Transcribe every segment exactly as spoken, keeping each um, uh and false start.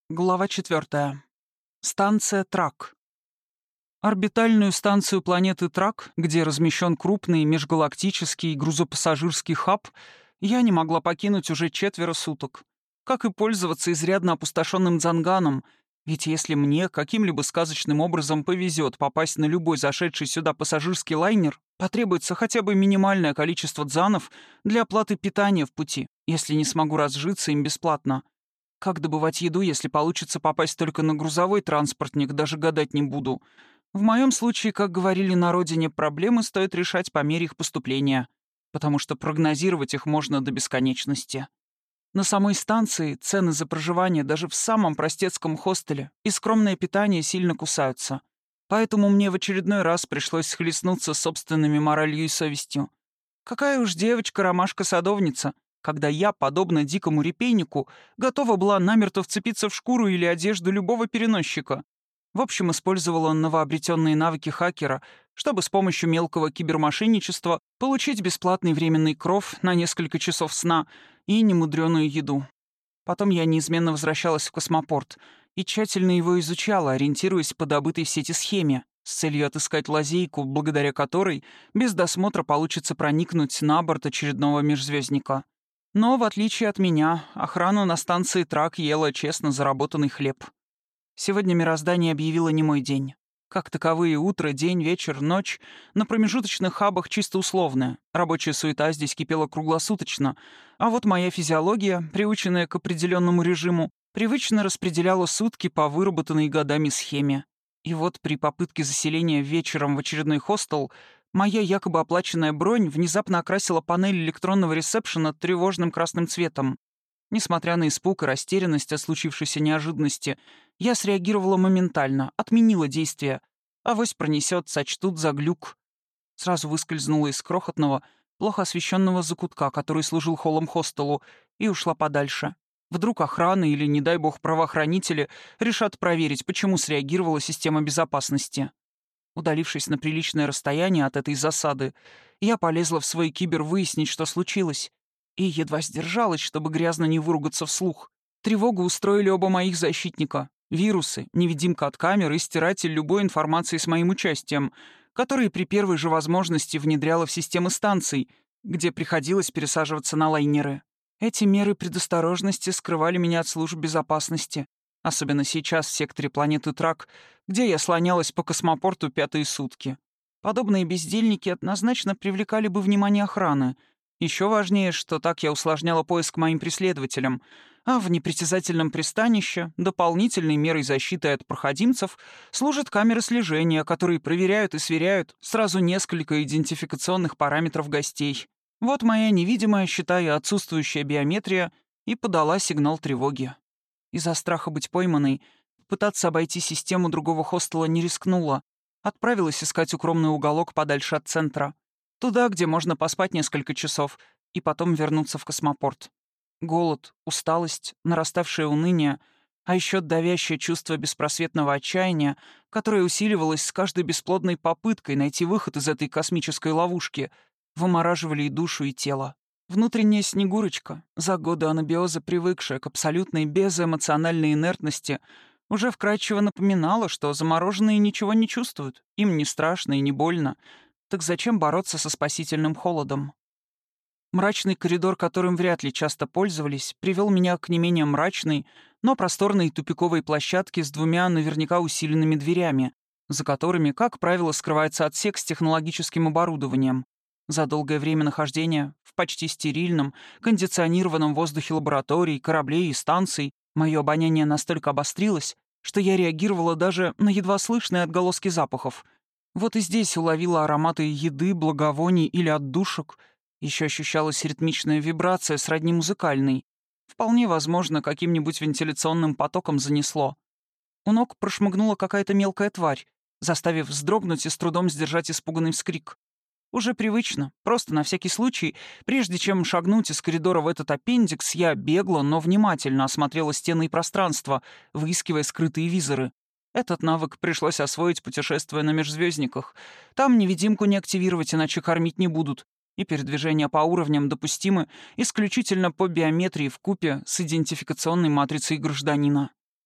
Глава четвертая. Станция Трак. Орбитальную станцию планеты Трак, где размещен крупный межгалактический грузопассажирский хаб, я не могла покинуть уже четверо суток. Как и пользоваться изрядно опустошенным Дзанганом, ведь если мне каким-либо сказочным образом повезет попасть на любой зашедший сюда пассажирский лайнер, потребуется хотя бы минимальное количество дзанов для оплаты питания в пути, если не смогу разжиться им бесплатно. Как добывать еду, если получится попасть только на грузовой транспортник, даже гадать не буду. В моем случае, как говорили на родине, проблемы стоит решать по мере их поступления, потому что прогнозировать их можно до бесконечности. На самой станции цены за проживание даже в самом простецком хостеле и скромное питание сильно кусаются. Поэтому мне в очередной раз пришлось схлестнуться с собственными моралью и совестью. Какая уж девочка-ромашка-садовница, когда я, подобно дикому репейнику, готова была намертво вцепиться в шкуру или одежду любого переносчика. В общем, использовала новообретенные навыки хакера, чтобы с помощью мелкого кибермошенничества получить бесплатный временный кров на несколько часов сна и немудреную еду. Потом я неизменно возвращалась в космопорт и тщательно его изучала, ориентируясь по добытой в сети схеме, с целью отыскать лазейку, благодаря которой без досмотра получится проникнуть на борт очередного межзвездника. Но, в отличие от меня, охрана на станции Трак ела честно заработанный хлеб. Сегодня мироздание объявило не мой день. Как таковые утро, день, вечер, ночь на промежуточных хабах чисто условная. Рабочая суета здесь кипела круглосуточно, а вот моя физиология, приученная к определенному режиму, привычно распределяла сутки по выработанной годами схеме. И вот при попытке заселения вечером в очередной хостел моя якобы оплаченная бронь внезапно окрасила панель электронного ресепшена тревожным красным цветом. Несмотря на испуг и растерянность от случившейся неожиданности, я среагировала моментально, отменила действие. Авось пронесет, сочтут за глюк. Сразу выскользнула из крохотного, плохо освещенного закутка, который служил холлом хостелу, и ушла подальше. Вдруг охрана или, не дай бог, правоохранители решат проверить, почему среагировала система безопасности. Удалившись на приличное расстояние от этой засады, я полезла в свой кибер выяснить, что случилось, и едва сдержалась, чтобы грязно не выругаться вслух. Тревогу устроили оба моих защитника. Вирусы, невидимка от камеры и стиратель любой информации с моим участием, которые при первой же возможности внедряла в системы станций, где приходилось пересаживаться на лайнеры. Эти меры предосторожности скрывали меня от служб безопасности, особенно сейчас в секторе планеты Трак, где я слонялась по космопорту пятые сутки. Подобные бездельники однозначно привлекали бы внимание охраны. Еще важнее, что так я усложняла поиск моим преследователям, а в непритязательном пристанище дополнительной мерой защиты от проходимцев служат камеры слежения, которые проверяют и сверяют сразу несколько идентификационных параметров гостей. Вот моя невидимая, считая отсутствующая биометрия, и подала сигнал тревоги. Из-за страха быть пойманной, пытаться обойти систему другого хостела не рискнула. Отправилась искать укромный уголок подальше от центра. Туда, где можно поспать несколько часов, и потом вернуться в космопорт. Голод, усталость, нараставшее уныние, а еще давящее чувство беспросветного отчаяния, которое усиливалось с каждой бесплодной попыткой найти выход из этой космической ловушки, вымораживали и душу, и тело. Внутренняя Снегурочка, за годы анабиоза привыкшая к абсолютной безэмоциональной инертности, уже вкратчиво напоминала, что замороженные ничего не чувствуют, им не страшно и не больно. Так зачем бороться со спасительным холодом? Мрачный коридор, которым вряд ли часто пользовались, привел меня к не менее мрачной, но просторной тупиковой площадке с двумя наверняка усиленными дверями, за которыми, как правило, скрывается отсек с технологическим оборудованием. За долгое время нахождения в почти стерильном, кондиционированном воздухе лабораторий, кораблей и станций мое обоняние настолько обострилось, что я реагировала даже на едва слышные отголоски запахов. Вот и здесь уловила ароматы еды, благовоний или отдушек. Еще ощущалась ритмичная вибрация сродни музыкальной. Вполне возможно, каким-нибудь вентиляционным потоком занесло. У ног прошмыгнула какая-то мелкая тварь, заставив вздрогнуть и с трудом сдержать испуганный вскрик. Уже привычно, просто на всякий случай, прежде чем шагнуть из коридора в этот аппендикс, я бегло, но внимательно осмотрела стены и пространство, выискивая скрытые визоры. Этот навык пришлось освоить, путешествуя на межзвездниках. Там невидимку не активировать, иначе кормить не будут. И передвижения по уровням допустимы исключительно по биометрии вкупе с идентификационной матрицей гражданина.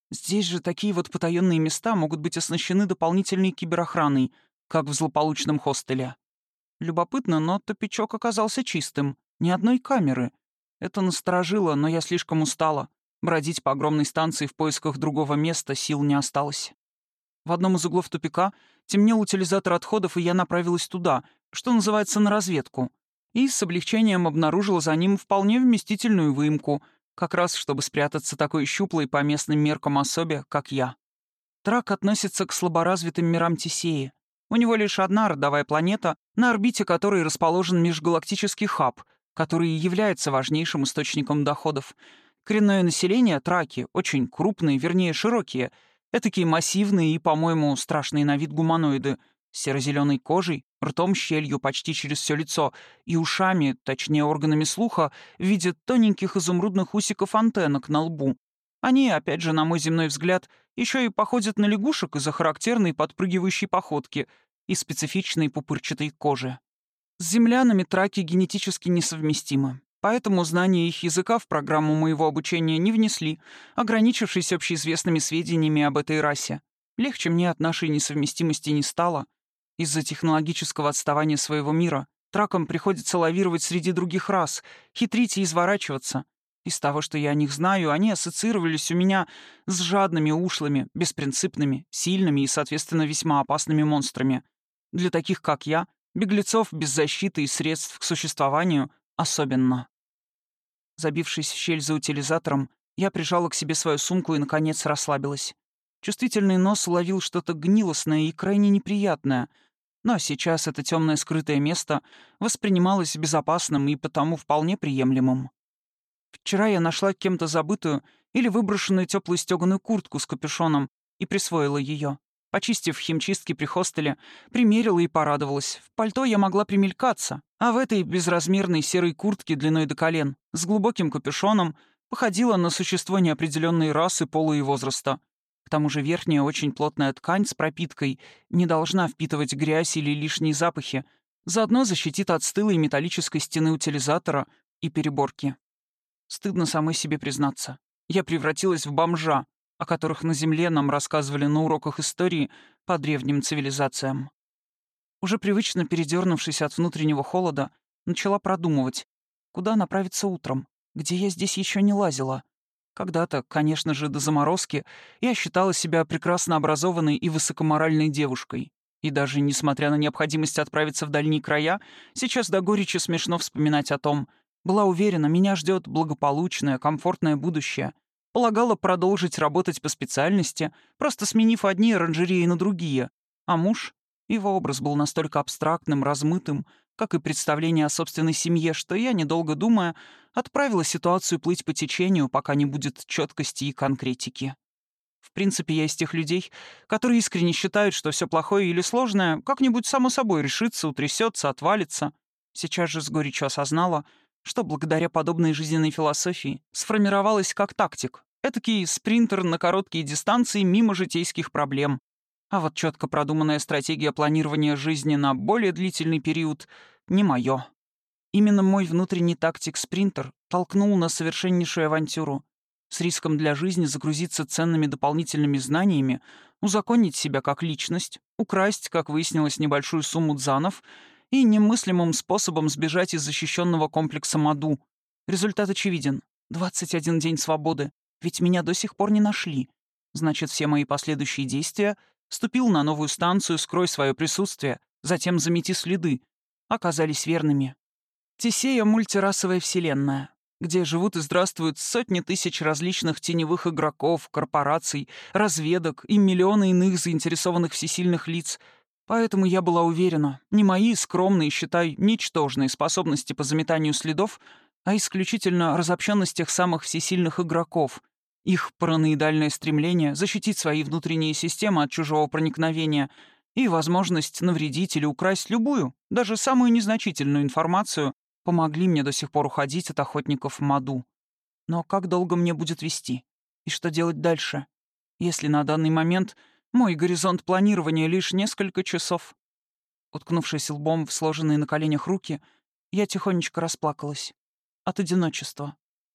Здесь же такие вот потаенные места могут быть оснащены дополнительной киберохраной, как в злополучном хостеле. Любопытно, но тупичок оказался чистым. Ни одной камеры. Это насторожило, но я слишком устала. Бродить по огромной станции в поисках другого места сил не осталось. В одном из углов тупика темнел утилизатор отходов, и я направилась туда, что называется, на разведку. И с облегчением обнаружила за ним вполне вместительную выемку, как раз чтобы спрятаться такой щуплой по местным меркам особе, как я. Трак относится к слаборазвитым мирам Тесеи. У него лишь одна родовая планета, на орбите которой расположен межгалактический хаб, который и является важнейшим источником доходов. Коренное население Траки очень крупные, вернее, широкие, этакие массивные и, по-моему, страшные на вид гуманоиды, с серо-зеленой кожей, ртом щелью почти через все лицо и ушами, точнее органами слуха, в виде тоненьких изумрудных усиков антеннок на лбу. Они, опять же, на мой земной взгляд, еще и походят на лягушек из-за характерной подпрыгивающей походки и специфичной пупырчатой кожи. С землянами траки генетически несовместимы, поэтому знание их языка в программу моего обучения не внесли, ограничившись общеизвестными сведениями об этой расе. Легче мне от нашей несовместимости не стало. Из-за технологического отставания своего мира тракам приходится лавировать среди других рас, хитрить и изворачиваться. Из того, что я о них знаю, они ассоциировались у меня с жадными, ушлыми, беспринципными, сильными и, соответственно, весьма опасными монстрами. Для таких, как я, беглецов без защиты и средств к существованию особенно. Забившись в щель за утилизатором, я прижала к себе свою сумку и, наконец, расслабилась. Чувствительный нос уловил что-то гнилостное и крайне неприятное, но сейчас это темное скрытое место воспринималось безопасным и потому вполне приемлемым. Вчера я нашла кем-то забытую или выброшенную теплую стеганую куртку с капюшоном и присвоила ее. Почистив в химчистке при хостеле, примерила и порадовалась. В пальто я могла примелькаться, а в этой безразмерной серой куртке длиной до колен, с глубоким капюшоном, походила на существо неопределенной расы, пола и возраста. К тому же верхняя очень плотная ткань с пропиткой не должна впитывать грязь или лишние запахи, заодно защитит от стылой металлической стены утилизатора и переборки. Стыдно самой себе признаться. Я превратилась в бомжа, о которых на Земле нам рассказывали на уроках истории по древним цивилизациям. Уже привычно передернувшись от внутреннего холода, начала продумывать, куда направиться утром, где я здесь еще не лазила. Когда-то, конечно же, до заморозки, я считала себя прекрасно образованной и высокоморальной девушкой. И даже несмотря на необходимость отправиться в дальние края, сейчас до горечи смешно вспоминать о том. Была уверена, меня ждет благополучное, комфортное будущее. Полагала продолжить работать по специальности, просто сменив одни оранжереи на другие. А муж? Его образ был настолько абстрактным, размытым, как и представление о собственной семье, что я, недолго думая, отправила ситуацию плыть по течению, пока не будет четкости и конкретики. В принципе, я из тех людей, которые искренне считают, что все плохое или сложное как-нибудь само собой решится, утрясется, отвалится. Сейчас же с горечью осознала, что благодаря подобной жизненной философии сформировалась как тактик, этакий спринтер на короткие дистанции мимо житейских проблем. А вот четко продуманная стратегия планирования жизни на более длительный период — не мое. Именно мой внутренний тактик-спринтер толкнул на совершеннейшую авантюру. С риском для жизни загрузиться ценными дополнительными знаниями, узаконить себя как личность, украсть, как выяснилось, небольшую сумму дзанов и немыслимым способом сбежать из защищенного комплекса Маду. Результат очевиден. двадцать один день свободы. Ведь меня до сих пор не нашли. Значит, все мои последующие действия — ступил на новую станцию, скрой свое присутствие, затем замети следы — оказались верными. Тесея — мультирасовая вселенная, где живут и здравствуют сотни тысяч различных теневых игроков, корпораций, разведок и миллионы иных заинтересованных всесильных лиц. Поэтому я была уверена, не мои скромные, считай, ничтожные способности по заметанию следов, а исключительно разобщенность тех самых всесильных игроков, их параноидальное стремление защитить свои внутренние системы от чужого проникновения и возможность навредить или украсть любую, даже самую незначительную информацию помогли мне до сих пор уходить от охотников Маду. Но как долго мне будет вести? И что делать дальше? Если на данный момент мой горизонт планирования лишь несколько часов. Уткнувшись лбом в сложенные на коленях руки, я тихонечко расплакалась. От одиночества.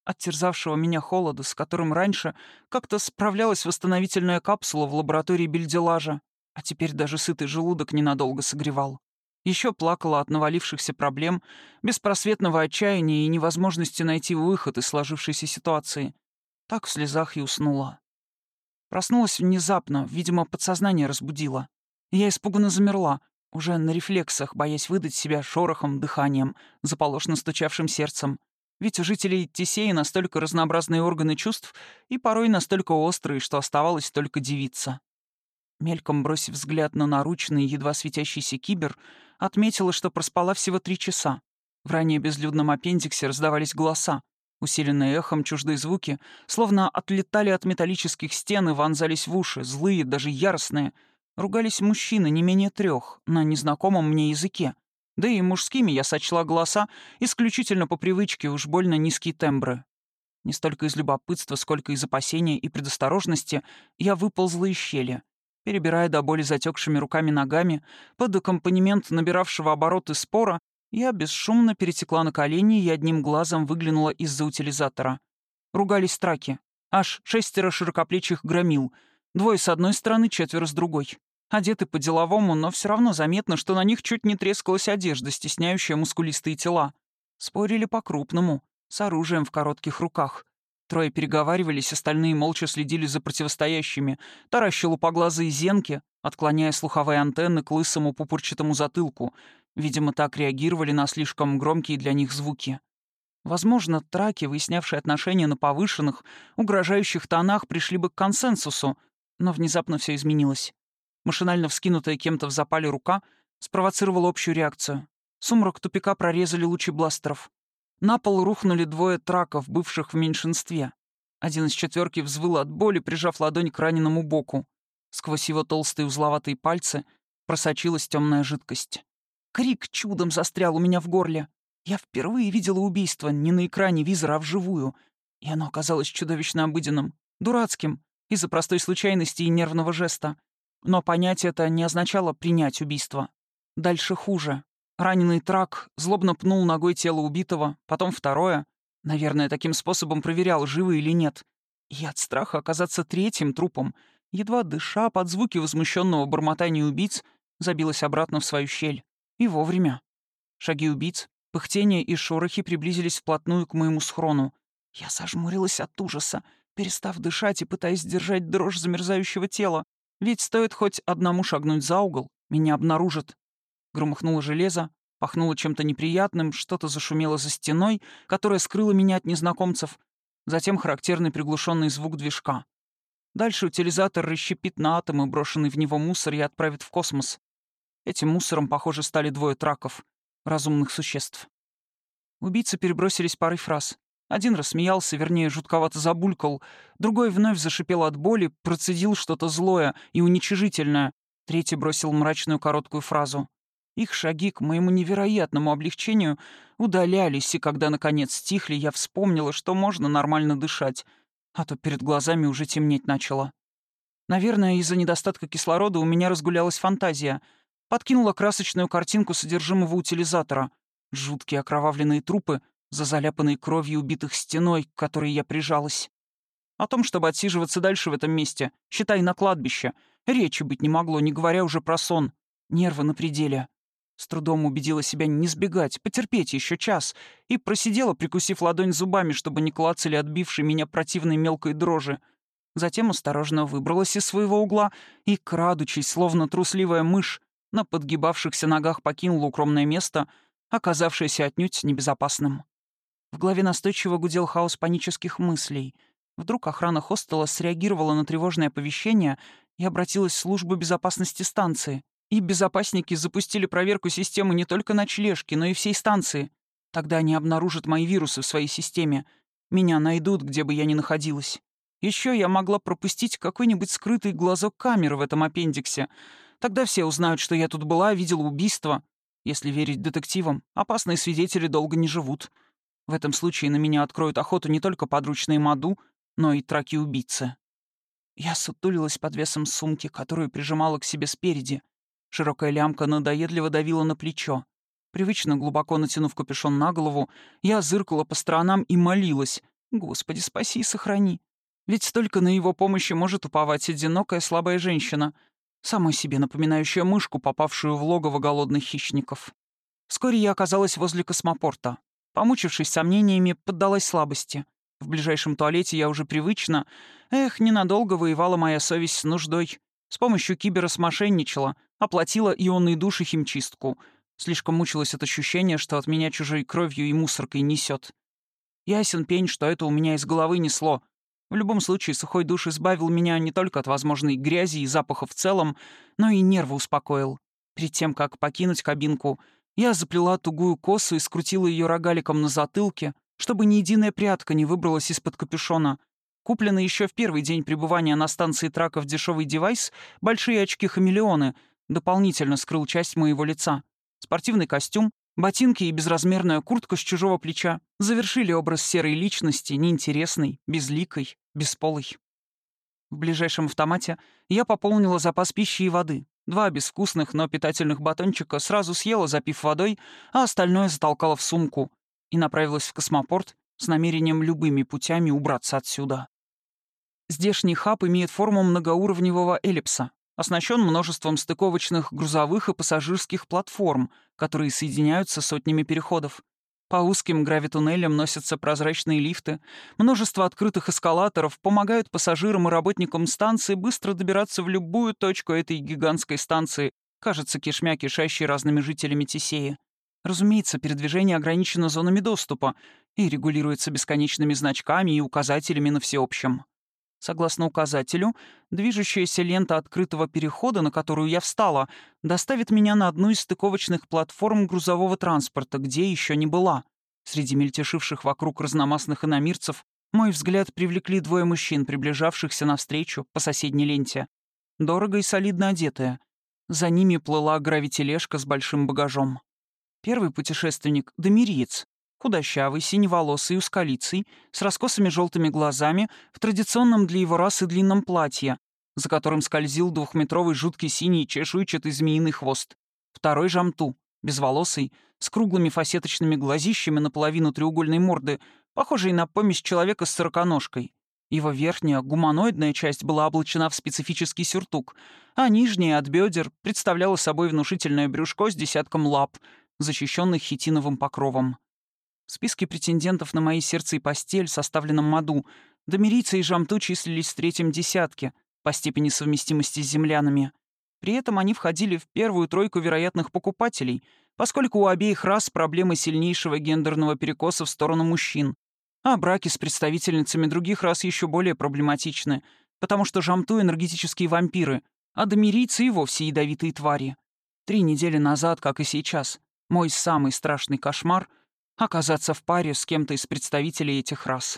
от терзавшего меня холода, с которым раньше как-то справлялась восстановительная капсула в лаборатории бельделажа, а теперь даже сытый желудок ненадолго согревал. Еще плакала от навалившихся проблем, беспросветного отчаяния и невозможности найти выход из сложившейся ситуации. Так в слезах и уснула. Проснулась внезапно, видимо, подсознание разбудило. Я испуганно замерла, уже на рефлексах, боясь выдать себя шорохом, дыханием, заполошно стучавшим сердцем. Ведь у жителей Тесеи настолько разнообразные органы чувств и порой настолько острые, что оставалось только дивиться. Мельком бросив взгляд на наручный, едва светящийся кибер, отметила, что проспала всего три часа. В ранее безлюдном аппендиксе раздавались голоса. Усиленные эхом чуждые звуки, словно отлетали от металлических стен и вонзались в уши, злые, даже яростные. Ругались мужчины не менее трех на незнакомом мне языке. Да и мужскими я сочла голоса исключительно по привычке, уж больно низкие тембры. Не столько из любопытства, сколько из опасения и предосторожности я выползла из щели. Перебирая до боли затекшими руками-ногами, под аккомпанемент набиравшего обороты спора, я бесшумно перетекла на колени и одним глазом выглянула из-за утилизатора. Ругались траки. Аж шестеро широкоплечих громил. Двое с одной стороны, четверо с другой. Одеты по-деловому, но все равно заметно, что на них чуть не трескалась одежда, стесняющая мускулистые тела. Спорили по-крупному, с оружием в коротких руках. Трое переговаривались, остальные молча следили за противостоящими, таращил лупоглазые зенки, отклоняя слуховые антенны к лысому пупурчатому затылку. Видимо, так реагировали на слишком громкие для них звуки. Возможно, траки, выяснявшие отношения на повышенных, угрожающих тонах, пришли бы к консенсусу, но внезапно все изменилось. Машинально вскинутая кем-то в запале рука спровоцировала общую реакцию. Сумрак тупика прорезали лучи бластеров. На пол рухнули двое траков, бывших в меньшинстве. Один из четверки взвыл от боли, прижав ладонь к раненому боку. Сквозь его толстые узловатые пальцы просочилась темная жидкость. Крик чудом застрял у меня в горле. Я впервые видела убийство не на экране визора, а вживую. И оно оказалось чудовищно обыденным, дурацким, из-за простой случайности и нервного жеста. Но понять это не означало принять убийство. Дальше хуже. Раненый трак злобно пнул ногой тело убитого, потом второе. Наверное, таким способом проверял, живы или нет. И от страха оказаться третьим трупом, едва дыша под звуки возмущенного бормотания убийц, забилась обратно в свою щель. И вовремя. Шаги убийц, пыхтение и шорохи приблизились вплотную к моему схрону. Я зажмурилась от ужаса, перестав дышать и пытаясь сдержать дрожь замерзающего тела. Ведь стоит хоть одному шагнуть за угол, меня обнаружат. Громыхнуло железо, пахнуло чем-то неприятным, что-то зашумело за стеной, которая скрыла меня от незнакомцев. Затем характерный приглушенный звук движка. Дальше утилизатор расщепит на атомы брошенный в него мусор и отправит в космос. Этим мусором, похоже, стали двое траков, разумных существ. Убийцы перебросились парой фраз. Один рассмеялся, вернее, жутковато забулькал, другой вновь зашипел от боли, процедил что-то злое и уничижительное, третий бросил мрачную короткую фразу. Их шаги, к моему невероятному облегчению, удалялись, и когда, наконец, стихли, я вспомнила, что можно нормально дышать, а то перед глазами уже темнеть начало. Наверное, из-за недостатка кислорода у меня разгулялась фантазия. Подкинула красочную картинку содержимого утилизатора. Жуткие окровавленные трупы, за заляпанной кровью убитых стеной, к которой я прижалась. О том, чтобы отсиживаться дальше в этом месте, считай, на кладбище, речи быть не могло, не говоря уже про сон. Нервы на пределе. С трудом убедила себя не сбегать, потерпеть еще час, и просидела, прикусив ладонь зубами, чтобы не клацали отбившей меня противной мелкой дрожи. Затем осторожно выбралась из своего угла и, крадучись, словно трусливая мышь, на подгибавшихся ногах покинула укромное место, оказавшееся отнюдь небезопасным. В голове настойчиво гудел хаос панических мыслей. Вдруг охрана хостела среагировала на тревожное оповещение и обратилась в службу безопасности станции. И безопасники запустили проверку системы не только ночлежки, но и всей станции. Тогда они обнаружат мои вирусы в своей системе. Меня найдут, где бы я ни находилась. Еще я могла пропустить какой-нибудь скрытый глазок камеры в этом аппендиксе. Тогда все узнают, что я тут была, видела убийство. Если верить детективам, опасные свидетели долго не живут. В этом случае на меня откроют охоту не только подручные Маду, но и траки-убийцы. Я сутулилась под весом сумки, которую прижимала к себе спереди. Широкая лямка надоедливо давила на плечо. Привычно глубоко натянув капюшон на голову, я зыркала по сторонам и молилась. Господи, спаси и сохрани. Ведь только на его помощи может уповать одинокая слабая женщина, самой себе напоминающая мышку, попавшую в логово голодных хищников. Вскоре я оказалась возле космопорта. Помучившись сомнениями, поддалась слабости. В ближайшем туалете я уже привычно... Эх, ненадолго воевала моя совесть с нуждой. С помощью кибера смошенничала, оплатила ионные души химчистку. Слишком мучилось от ощущения, что от меня чужой кровью и мусоркой несет. Ясен пень, что это у меня из головы несло. В любом случае, сухой душ избавил меня не только от возможной грязи и запаха в целом, но и нервы успокоил. Перед тем, как покинуть кабинку, я заплела тугую косу и скрутила ее рогаликом на затылке, чтобы ни единая прядка не выбралась из-под капюшона. Купленный еще в первый день пребывания на станции траков дешевый девайс, большие очки-хамелеоны, дополнительно скрыл часть моего лица. Спортивный костюм, ботинки и безразмерная куртка с чужого плеча завершили образ серой личности, неинтересной, безликой, бесполой. В ближайшем автомате я пополнила запас пищи и воды. Два безвкусных, но питательных батончика сразу съела, запив водой, а остальное затолкала в сумку и направилась в космопорт с намерением любыми путями убраться отсюда. Здешний хаб имеет форму многоуровневого эллипса, оснащен множеством стыковочных грузовых и пассажирских платформ, которые соединяются сотнями переходов. По узким гравитуннелям носятся прозрачные лифты, множество открытых эскалаторов помогают пассажирам и работникам станции быстро добираться в любую точку этой гигантской станции, кажется, кишмя кишащей разными жителями Тесеи. Разумеется, передвижение ограничено зонами доступа и регулируется бесконечными значками и указателями на всеобщем. Согласно указателю, движущаяся лента открытого перехода, на которую я встала, доставит меня на одну из стыковочных платформ грузового транспорта, где еще не была. Среди мельтешивших вокруг разномастных иномирцев мой взгляд привлекли двое мужчин, приближавшихся навстречу по соседней ленте. Дорого и солидно одетые. За ними плыла гравитележка с большим багажом. Первый путешественник — домириец. Худощавый, синеволосый, узколицый, с раскосыми желтыми глазами, в традиционном для его расы длинном платье, за которым скользил двухметровый жуткий синий чешуйчатый змеиный хвост. Второй — жамту, безволосый, с круглыми фасеточными глазищами наполовину треугольной морды, похожей на помесь человека с сороконожкой. Его верхняя, гуманоидная часть была облачена в специфический сюртук, а нижняя, от бедер, представляла собой внушительное брюшко с десятком лап, защищенных хитиновым покровом. В списке претендентов на мои сердце и постель, составленном Маду, домирийцы и жамту числились в третьем десятке по степени совместимости с землянами. При этом они входили в первую тройку вероятных покупателей, поскольку у обеих рас проблемы сильнейшего гендерного перекоса в сторону мужчин, а браки с представительницами других рас еще более проблематичны, потому что жамту — энергетические вампиры, а домирийцы и вовсе ядовитые твари. Три недели назад, как и сейчас, мой самый страшный кошмар — оказаться в паре с кем-то из представителей этих рас.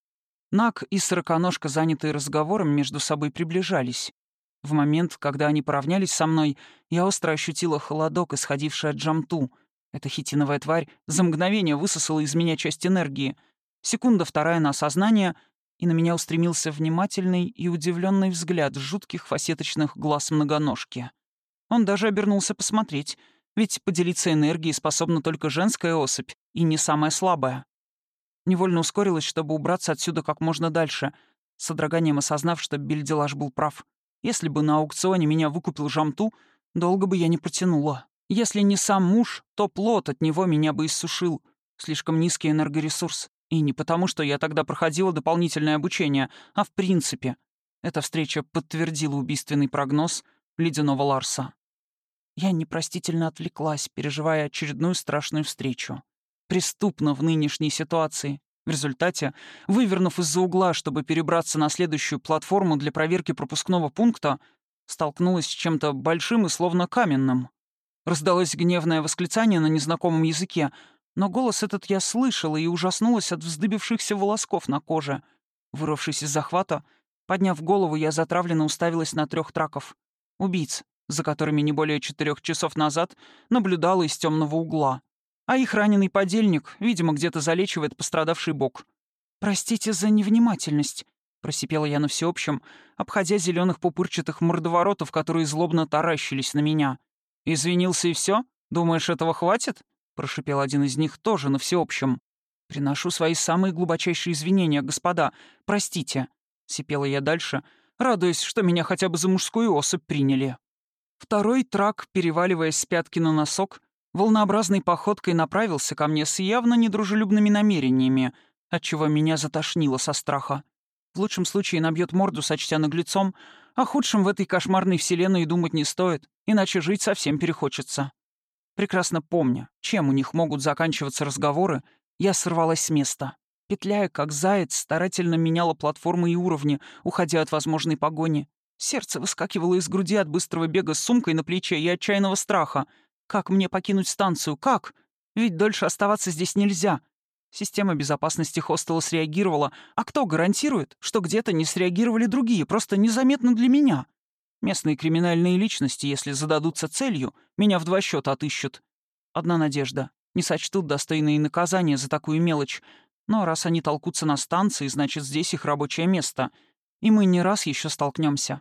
Наг и Сороконожка, занятые разговором, между собой приближались. В момент, когда они поравнялись со мной, я остро ощутила холодок, исходивший от жамту. Эта хитиновая тварь за мгновение высосала из меня часть энергии. Секунда-вторая на осознание, и на меня устремился внимательный и удивленный взгляд жутких фасеточных глаз многоножки. Он даже обернулся посмотреть, ведь поделиться энергией способна только женская особь, и не самая слабая. Невольно ускорилась, чтобы убраться отсюда как можно дальше, с содроганием осознав, что Бельделаш был прав. Если бы на аукционе меня выкупил жамту, долго бы я не протянула. Если не сам муж, то плод от него меня бы иссушил. Слишком низкий энергоресурс. И не потому, что я тогда проходила дополнительное обучение, а в принципе. Эта встреча подтвердила убийственный прогноз ледяного Ларса. Я непростительно отвлеклась, переживая очередную страшную встречу. Преступно в нынешней ситуации. В результате, вывернув из-за угла, чтобы перебраться на следующую платформу для проверки пропускного пункта, столкнулась с чем-то большим и словно каменным. Раздалось гневное восклицание на незнакомом языке, но голос этот я слышала и ужаснулась от вздыбившихся волосков на коже. Вырвавшись из захвата, подняв голову, я затравленно уставилась на трех траков. Убийц, за которыми не более четырех часов назад наблюдала из темного угла. А их раненый подельник, видимо, где-то залечивает пострадавший бок. «Простите за невнимательность», — просипела я на всеобщем, обходя зеленых пупырчатых мордоворотов, которые злобно таращились на меня. «Извинился и все? Думаешь, этого хватит?» — прошипел один из них тоже на всеобщем. «Приношу свои самые глубочайшие извинения, господа. Простите», — сипела я дальше, радуясь, что меня хотя бы за мужскую особь приняли. Второй трак, переваливаясь с пятки на носок, волнообразной походкой направился ко мне с явно недружелюбными намерениями, отчего меня затошнило со страха. В лучшем случае набьет морду, сочтя наглецом, о худшем в этой кошмарной вселенной и думать не стоит, иначе жить совсем перехочется. Прекрасно помня, чем у них могут заканчиваться разговоры, я сорвалась с места. Петляя, как заяц, старательно меняла платформы и уровни, уходя от возможной погони. Сердце выскакивало из груди от быстрого бега с сумкой на плече и отчаянного страха. Как мне покинуть станцию? Как? Ведь дольше оставаться здесь нельзя. Система безопасности хостела среагировала, а кто гарантирует, что где-то не среагировали другие, просто незаметно для меня? Местные криминальные личности, если зададутся целью, меня в два счета отыщут. Одна надежда. Не сочтут достойные наказания за такую мелочь. Но раз они толкутся на станции, значит, здесь их рабочее место. И мы не раз еще столкнемся.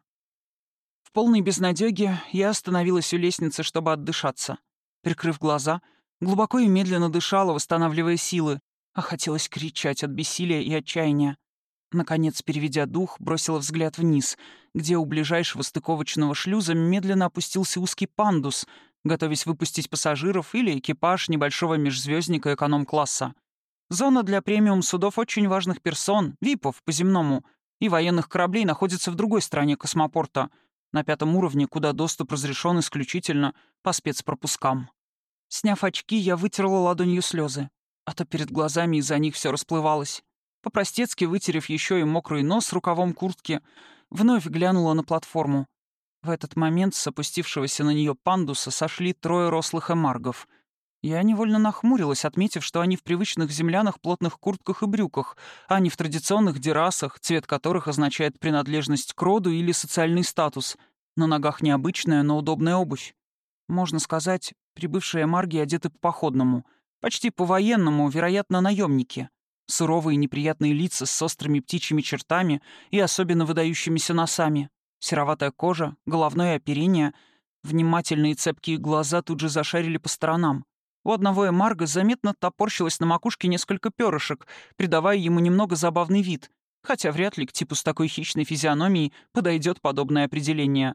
В полной безнадёге я остановилась у лестницы, чтобы отдышаться. Прикрыв глаза, глубоко и медленно дышала, восстанавливая силы, а хотелось кричать от бессилия и отчаяния. Наконец, переведя дух, бросила взгляд вниз, где у ближайшего стыковочного шлюза медленно опустился узкий пандус, готовясь выпустить пассажиров или экипаж небольшого межзвездника эконом-класса. Зона для премиум-судов очень важных персон, випов по-земному, и военных кораблей находится в другой стороне космопорта, на пятом уровне, куда доступ разрешен исключительно по спецпропускам. Сняв очки, я вытерла ладонью слезы, а то перед глазами из-за них все расплывалось. По-простецки вытерев еще и мокрый нос рукавом куртки, вновь глянула на платформу. В этот момент с опустившегося на нее пандуса сошли трое рослых эмаргов. Я невольно нахмурилась, отметив, что они в привычных землянах плотных куртках и брюках, а не в традиционных дерасах, цвет которых означает принадлежность к роду или социальный статус. На ногах необычная, но удобная обувь. Можно сказать, прибывшие эмарги одеты по-походному. Почти по-военному, вероятно, наемники. Суровые неприятные лица с острыми птичьими чертами и особенно выдающимися носами. Сероватая кожа, головное оперение. Внимательные цепкие глаза тут же зашарили по сторонам. У одного эмарга заметно топорщилось на макушке несколько перышек, придавая ему немного забавный вид, хотя вряд ли к типу с такой хищной физиономией подойдет подобное определение.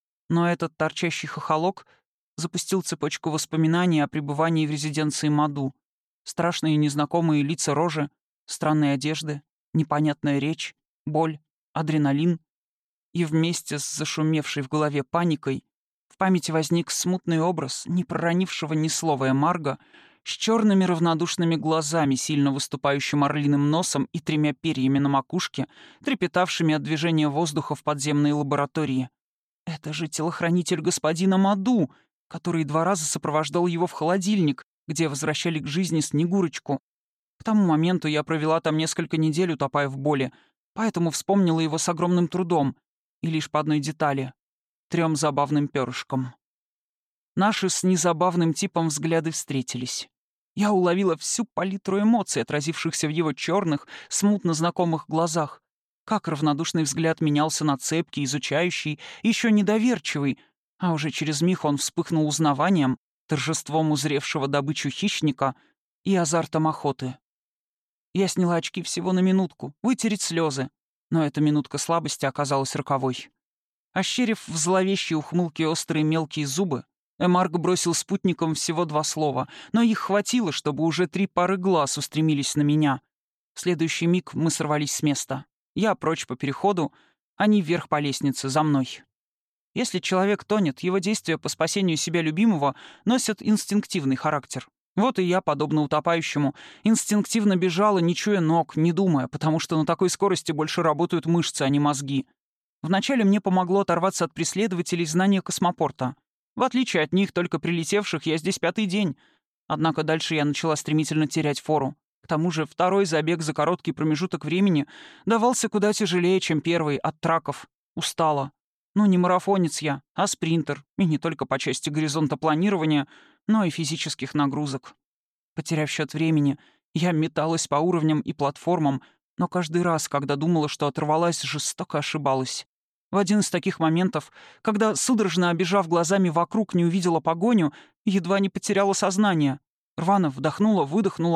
Но этот торчащий хохолок запустил цепочку воспоминаний о пребывании в резиденции Маду. Страшные незнакомые лица рожи, странные одежды, непонятная речь, боль, адреналин. И вместе с зашумевшей в голове паникой в памяти возник смутный образ не проронившего ни слова эмарга с черными равнодушными глазами, сильно выступающим орлиным носом и тремя перьями на макушке, трепетавшими от движения воздуха в подземной лаборатории. Это же телохранитель господина Маду, который два раза сопровождал его в холодильник, где возвращали к жизни Снегурочку. К тому моменту я провела там несколько недель, утопая в боли, поэтому вспомнила его с огромным трудом, и лишь по одной детали — трем забавным перышкам. Наши с незабавным типом взгляды встретились. Я уловила всю палитру эмоций, отразившихся в его черных, смутно знакомых глазах. Как равнодушный взгляд менялся на цепкий, изучающий, еще недоверчивый, а уже через миг он вспыхнул узнаванием, торжеством узревшего добычу хищника и азартом охоты. Я сняла очки всего на минутку, вытереть слезы, но эта минутка слабости оказалась роковой. Ощерив в зловещей ухмылке острые мелкие зубы, эмарг бросил спутникам всего два слова, но их хватило, чтобы уже три пары глаз устремились на меня. В следующий миг мы сорвались с места. Я прочь по переходу, они вверх по лестнице, за мной. Если человек тонет, его действия по спасению себя любимого носят инстинктивный характер. Вот и я, подобно утопающему, инстинктивно бежала, не чуя ног, не думая, потому что на такой скорости больше работают мышцы, а не мозги. Вначале мне помогло оторваться от преследователей знания космопорта. В отличие от них, только прилетевших, я здесь пятый день. Однако дальше я начала стремительно терять фору. К тому же второй забег за короткий промежуток времени давался куда тяжелее, чем первый, от траков. Устала. Ну, не марафонец я, а спринтер. И не только по части горизонта планирования, но и физических нагрузок. Потеряв счет времени, я металась по уровням и платформам, но каждый раз, когда думала, что оторвалась, жестоко ошибалась. В один из таких моментов, когда, судорожно обежав глазами вокруг, не увидела погоню, едва не потеряла сознание. Рвано вдохнула, выдохнула,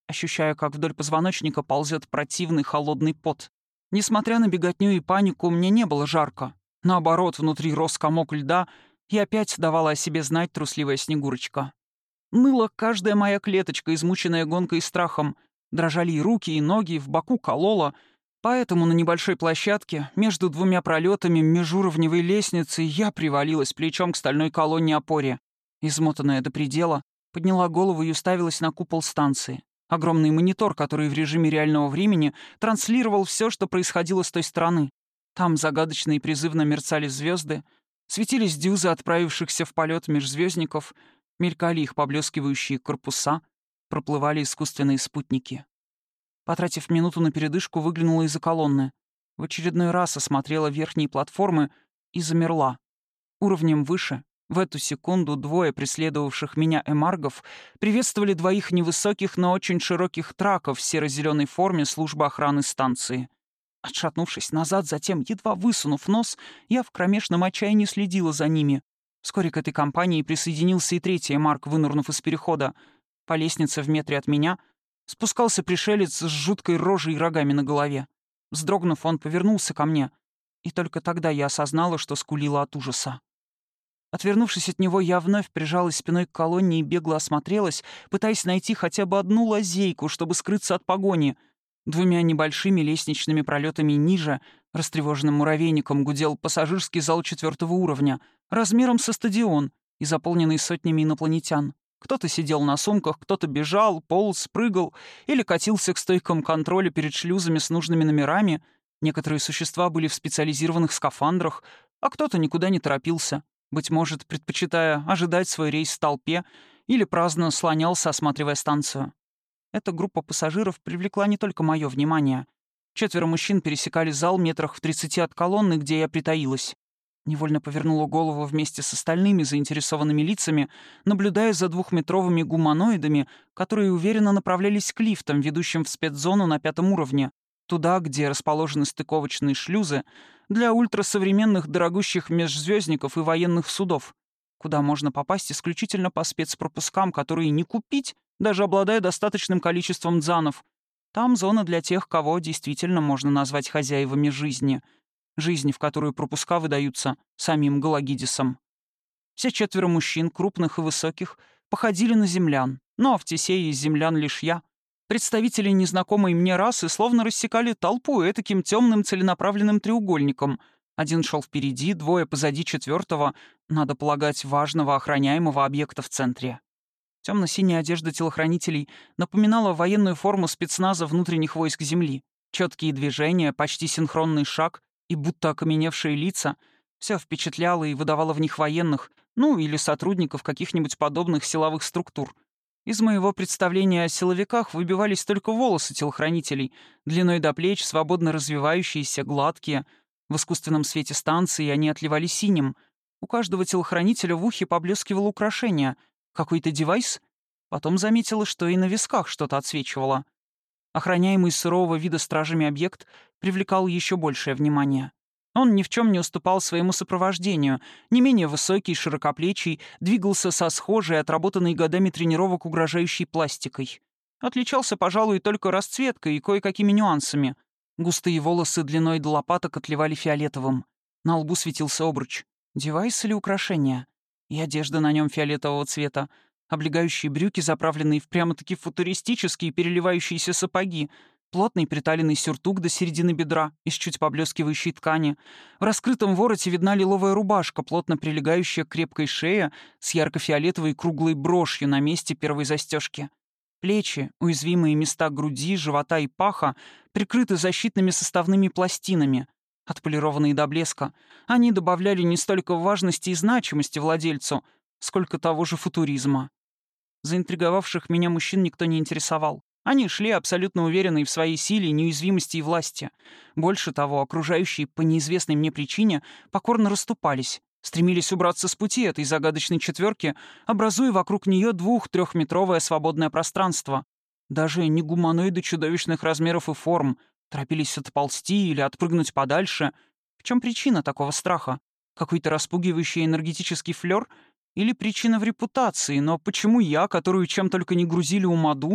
ощущая, как вдоль позвоночника ползет противный холодный пот. Несмотря на беготню и панику, мне не было жарко. Наоборот, внутри рос комок льда, и опять давала о себе знать трусливая Снегурочка. Ныла каждая моя клеточка, измученная гонкой и страхом. Дрожали и руки, и ноги, в боку кололо. Поэтому на небольшой площадке, между двумя пролетами межуровневой лестницы, я привалилась плечом к стальной колонне опоре. Измотанная до предела, подняла голову и уставилась на купол станции. Огромный монитор, который в режиме реального времени транслировал все, что происходило с той стороны. Там загадочно и призывно мерцали звезды, светились дюзы отправившихся в полет межзвездников, мелькали их поблескивающие корпуса, проплывали искусственные спутники. Потратив минуту на передышку, выглянула из-за колонны. В очередной раз осмотрела верхние платформы и замерла. Уровнем выше, в эту секунду, двое преследовавших меня эмаргов приветствовали двоих невысоких, но очень широких траков в серо-зеленой форме службы охраны станции. Отшатнувшись назад, затем, едва высунув нос, я в кромешном отчаянии следила за ними. Вскоре к этой компании присоединился и третий эмарг, вынырнув из перехода. По лестнице в метре от меня спускался пришелец с жуткой рожей и рогами на голове. Вздрогнув, он повернулся ко мне, и только тогда я осознала, что скулила от ужаса. Отвернувшись от него, я вновь прижалась спиной к колонне и бегло осмотрелась, пытаясь найти хотя бы одну лазейку, чтобы скрыться от погони. Двумя небольшими лестничными пролетами ниже, растревоженным муравейником, гудел пассажирский зал четвертого уровня, размером со стадион и заполненный сотнями инопланетян. Кто-то сидел на сумках, кто-то бежал, полз, прыгал или катился к стойкам контроля перед шлюзами с нужными номерами. Некоторые существа были в специализированных скафандрах, а кто-то никуда не торопился, быть может, предпочитая ожидать свой рейс в толпе или праздно слонялся, осматривая станцию. Эта группа пассажиров привлекла не только мое внимание. Четверо мужчин пересекали зал метрах в тридцати от колонны, где я притаилась. Невольно повернула голову вместе с остальными заинтересованными лицами, наблюдая за двухметровыми гуманоидами, которые уверенно направлялись к лифтам, ведущим в спецзону на пятом уровне, туда, где расположены стыковочные шлюзы для ультрасовременных дорогущих межзвездников и военных судов, куда можно попасть исключительно по спецпропускам, которые не купить, даже обладая достаточным количеством дзанов. Там зона для тех, кого действительно можно назвать хозяевами жизни. Жизни, в которую пропуска выдаются самим Галагидисом. Все четверо мужчин, крупных и высоких, походили на землян, но в Тесее из землян лишь я. Представители незнакомой мне расы словно рассекали толпу этаким темным целенаправленным треугольником. Один шел впереди, двое позади четвертого, надо полагать, важного охраняемого объекта в центре. Темно-синяя одежда телохранителей напоминала военную форму спецназа внутренних войск Земли. Четкие движения, почти синхронный шаг и будто окаменевшие лица — все впечатляло и выдавало в них военных, ну или сотрудников каких-нибудь подобных силовых структур. Из моего представления о силовиках выбивались только волосы телохранителей, длиной до плеч, свободно развивающиеся, гладкие. В искусственном свете станции они отливали синим. У каждого телохранителя в ухе поблескивало украшение. Какой-то девайс? Потом заметила, что и на висках что-то отсвечивало. Охраняемый сурового вида стражами объект привлекал еще большее внимание. Он ни в чем не уступал своему сопровождению, не менее высокий, широкоплечий, двигался со схожей, отработанной годами тренировок угрожающей пластикой. Отличался, пожалуй, только расцветкой и кое-какими нюансами. Густые волосы длиной до лопаток отливали фиолетовым. На лбу светился обруч. Девайс или украшение? И одежда на нем фиолетового цвета. Облегающие брюки, заправленные в прямо-таки футуристические переливающиеся сапоги, плотный приталенный сюртук до середины бедра из чуть поблескивающей ткани. В раскрытом вороте видна лиловая рубашка, плотно прилегающая к крепкой шее с ярко-фиолетовой круглой брошью на месте первой застежки. Плечи, уязвимые места груди, живота и паха прикрыты защитными составными пластинами, отполированные до блеска. Они добавляли не столько важности и значимости владельцу, сколько того же футуризма. Заинтриговавших меня мужчин никто не интересовал. Они шли абсолютно уверенные в своей силе, неуязвимости и власти. Больше того, окружающие по неизвестной мне причине покорно расступались, стремились убраться с пути этой загадочной четверки, образуя вокруг нее двух-трехметровое свободное пространство. Даже не гуманоиды чудовищных размеров и форм торопились отползти или отпрыгнуть подальше. В чем причина такого страха? Какой-то распугивающий энергетический флёр? Или причина в репутации? Но почему я, которую чем только не грузили у Маду,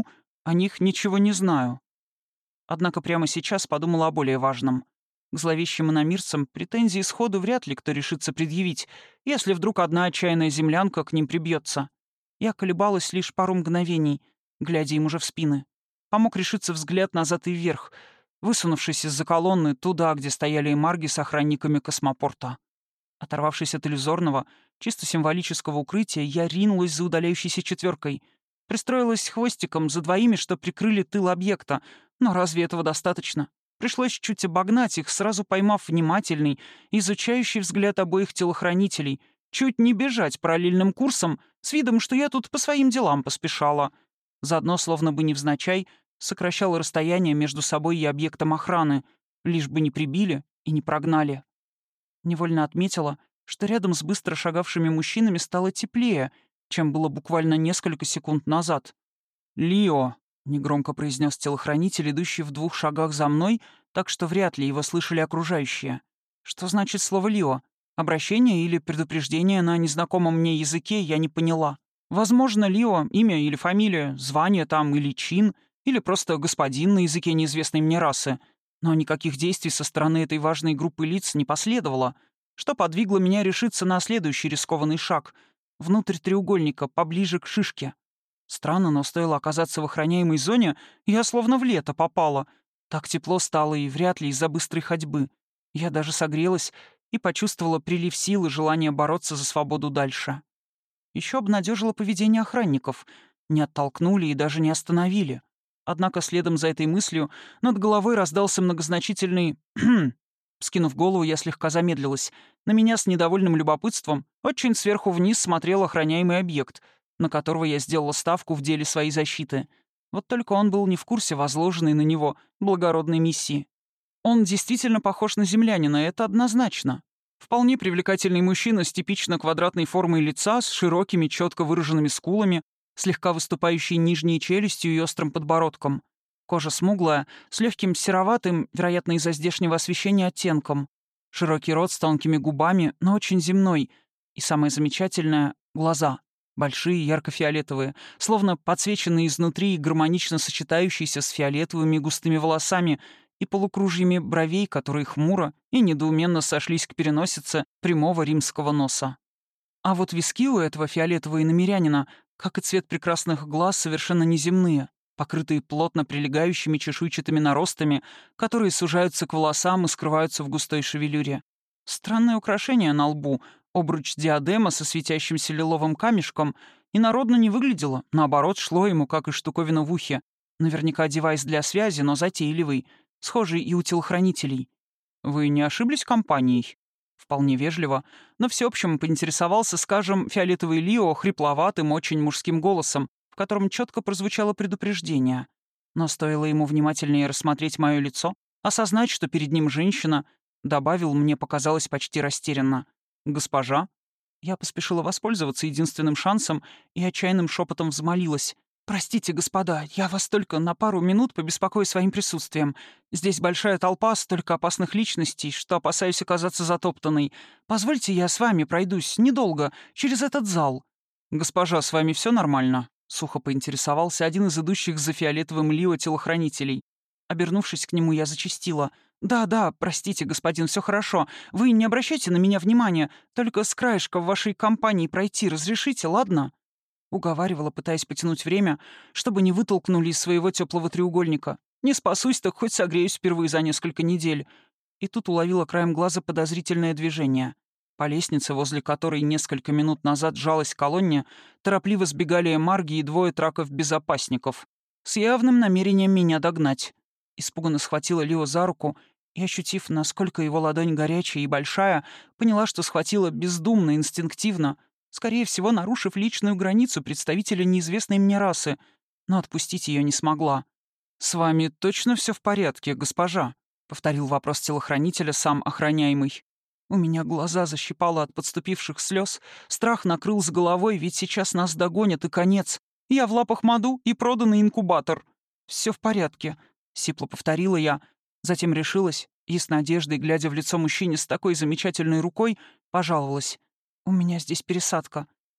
О них ничего не знаю. Однако прямо сейчас подумала о более важном. К зловещим иномирцам претензии сходу вряд ли кто решится предъявить, если вдруг одна отчаянная землянка к ним прибьется. Я колебалась лишь пару мгновений, глядя им уже в спины. Помог решиться взгляд назад и вверх, высунувшись из-за колонны туда, где стояли эмарги с охранниками космопорта. Оторвавшись от иллюзорного, чисто символического укрытия, я ринулась за удаляющейся четверкой. Пристроилась хвостиком за двоими, что прикрыли тыл объекта. Но разве этого достаточно? Пришлось чуть обогнать их, сразу поймав внимательный, изучающий взгляд обоих телохранителей. Чуть не бежать параллельным курсом, с видом, что я тут по своим делам поспешала. Заодно, словно бы невзначай, сокращала расстояние между собой и объектом охраны, лишь бы не прибили и не прогнали. Невольно отметила, что рядом с быстро шагавшими мужчинами стало теплее, чем было буквально несколько секунд назад. «Лио», — негромко произнес телохранитель, идущий в двух шагах за мной, так что вряд ли его слышали окружающие. Что значит слово «Лио»? Обращение или предупреждение на незнакомом мне языке я не поняла. Возможно, Лио — имя или фамилия, звание там или чин, или просто господин на языке неизвестной мне расы. Но никаких действий со стороны этой важной группы лиц не последовало, что подвигло меня решиться на следующий рискованный шаг — внутрь треугольника, поближе к шишке. Странно, но стоило оказаться в охраняемой зоне, я словно в лето попала. Так тепло стало и вряд ли из-за быстрой ходьбы. Я даже согрелась и почувствовала прилив сил и желание бороться за свободу дальше. Еще обнадежило поведение охранников. Не оттолкнули и даже не остановили. Однако следом за этой мыслью над головой раздался многозначительный «Кхм». Скинув голову, я слегка замедлилась. На меня с недовольным любопытством очень сверху вниз смотрел охраняемый объект, на которого я сделала ставку в деле своей защиты. Вот только он был не в курсе возложенной на него благородной миссии. Он действительно похож на землянина, это однозначно. Вполне привлекательный мужчина с типично квадратной формой лица, с широкими, четко выраженными скулами, слегка выступающей нижней челюстью и острым подбородком. Кожа смуглая, с легким сероватым, вероятно, из-за здешнего освещения, оттенком. Широкий рот с тонкими губами, но очень земной. И самое замечательное — глаза. Большие, ярко-фиолетовые, словно подсвеченные изнутри и гармонично сочетающиеся с фиолетовыми густыми волосами и полукружьями бровей, которые хмуро и недоуменно сошлись к переносице прямого римского носа. А вот виски у этого фиолетового иномирянина, как и цвет прекрасных глаз, совершенно неземные, покрытые плотно прилегающими чешуйчатыми наростами, которые сужаются к волосам и скрываются в густой шевелюре. Странное украшение на лбу, обруч-диадема со светящимся лиловым камешком, и народно не выглядело, наоборот, шло ему, как и штуковина в ухе. Наверняка девайс для связи, но затейливый, схожий и у телохранителей. «Вы не ошиблись компанией?» Вполне вежливо, но всеобщем поинтересовался, скажем, фиолетовый Лио хрипловатым, очень мужским голосом, в котором четко прозвучало предупреждение. Но стоило ему внимательнее рассмотреть мое лицо, осознать, что перед ним женщина, добавил, мне показалось почти растерянно. «Госпожа?» Я поспешила воспользоваться единственным шансом и отчаянным шепотом взмолилась. «Простите, господа, я вас только на пару минут побеспокою своим присутствием. Здесь большая толпа столько опасных личностей, что опасаюсь оказаться затоптанной. Позвольте, я с вами пройдусь недолго, через этот зал». «Госпожа, с вами все нормально?» — сухо поинтересовался один из идущих за фиолетовым Лио телохранителей. Обернувшись к нему, я зачастила. «Да, да, простите, господин, все хорошо. Вы не обращайте на меня внимания. Только с краешка в вашей компании пройти разрешите, ладно?» Уговаривала, пытаясь потянуть время, чтобы не вытолкнули из своего теплого треугольника. «Не спасусь, так хоть согреюсь впервые за несколько недель». И тут уловила краем глаза подозрительное движение. По лестнице, возле которой несколько минут назад сжалась колонне, торопливо сбегали эмарги и двое траков-безопасников. С явным намерением меня догнать. Испуганно схватила Лио за руку и, ощутив, насколько его ладонь горячая и большая, поняла, что схватила бездумно, инстинктивно, скорее всего, нарушив личную границу представителя неизвестной мне расы, но отпустить ее не смогла. «С вами точно все в порядке, госпожа?» — повторил вопрос телохранителя сам охраняемый. У меня глаза защипало от подступивших слез, страх накрыл с головой, ведь сейчас нас догонят и конец. Я в лапах Маду и проданный инкубатор. Все в порядке», — сипло повторила я, затем решилась и с надеждой, глядя в лицо мужчине с такой замечательной рукой, пожаловалась. «У меня здесь пересадка.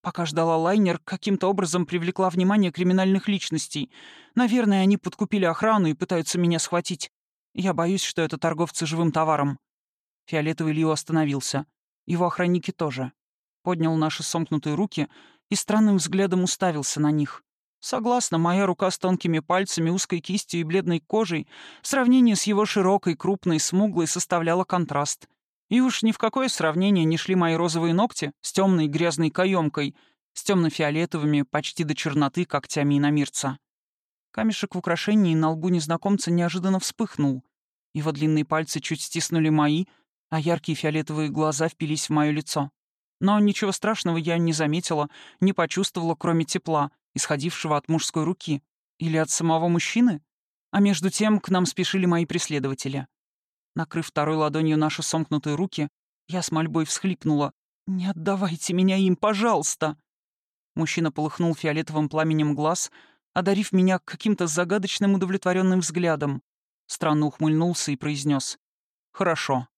Пока ждала лайнер, каким-то образом привлекла внимание криминальных личностей. Наверное, они подкупили охрану и пытаются меня схватить. Я боюсь, что это торговцы живым товаром». Фиолетовый Лио остановился. Его охранники тоже. Поднял наши сомкнутые руки и странным взглядом уставился на них. Согласна, моя рука с тонкими пальцами, узкой кистью и бледной кожей в сравнении с его широкой, крупной, смуглой составляла контраст. И уж ни в какое сравнение не шли мои розовые ногти с темной грязной каемкой, с темно-фиолетовыми, почти до черноты, когтями иномирца. Камешек в украшении на лбу незнакомца неожиданно вспыхнул. Его длинные пальцы чуть стиснули мои, а яркие фиолетовые глаза впились в мое лицо. Но ничего страшного я не заметила, не почувствовала, кроме тепла, исходившего от мужской руки. Или от самого мужчины? А между тем к нам спешили мои преследователи. Накрыв второй ладонью наши сомкнутые руки, я с мольбой всхлипнула. «Не отдавайте меня им, пожалуйста!» Мужчина полыхнул фиолетовым пламенем глаз, одарив меня каким-то загадочным удовлетворенным взглядом. Странно ухмыльнулся и произнес: «Хорошо».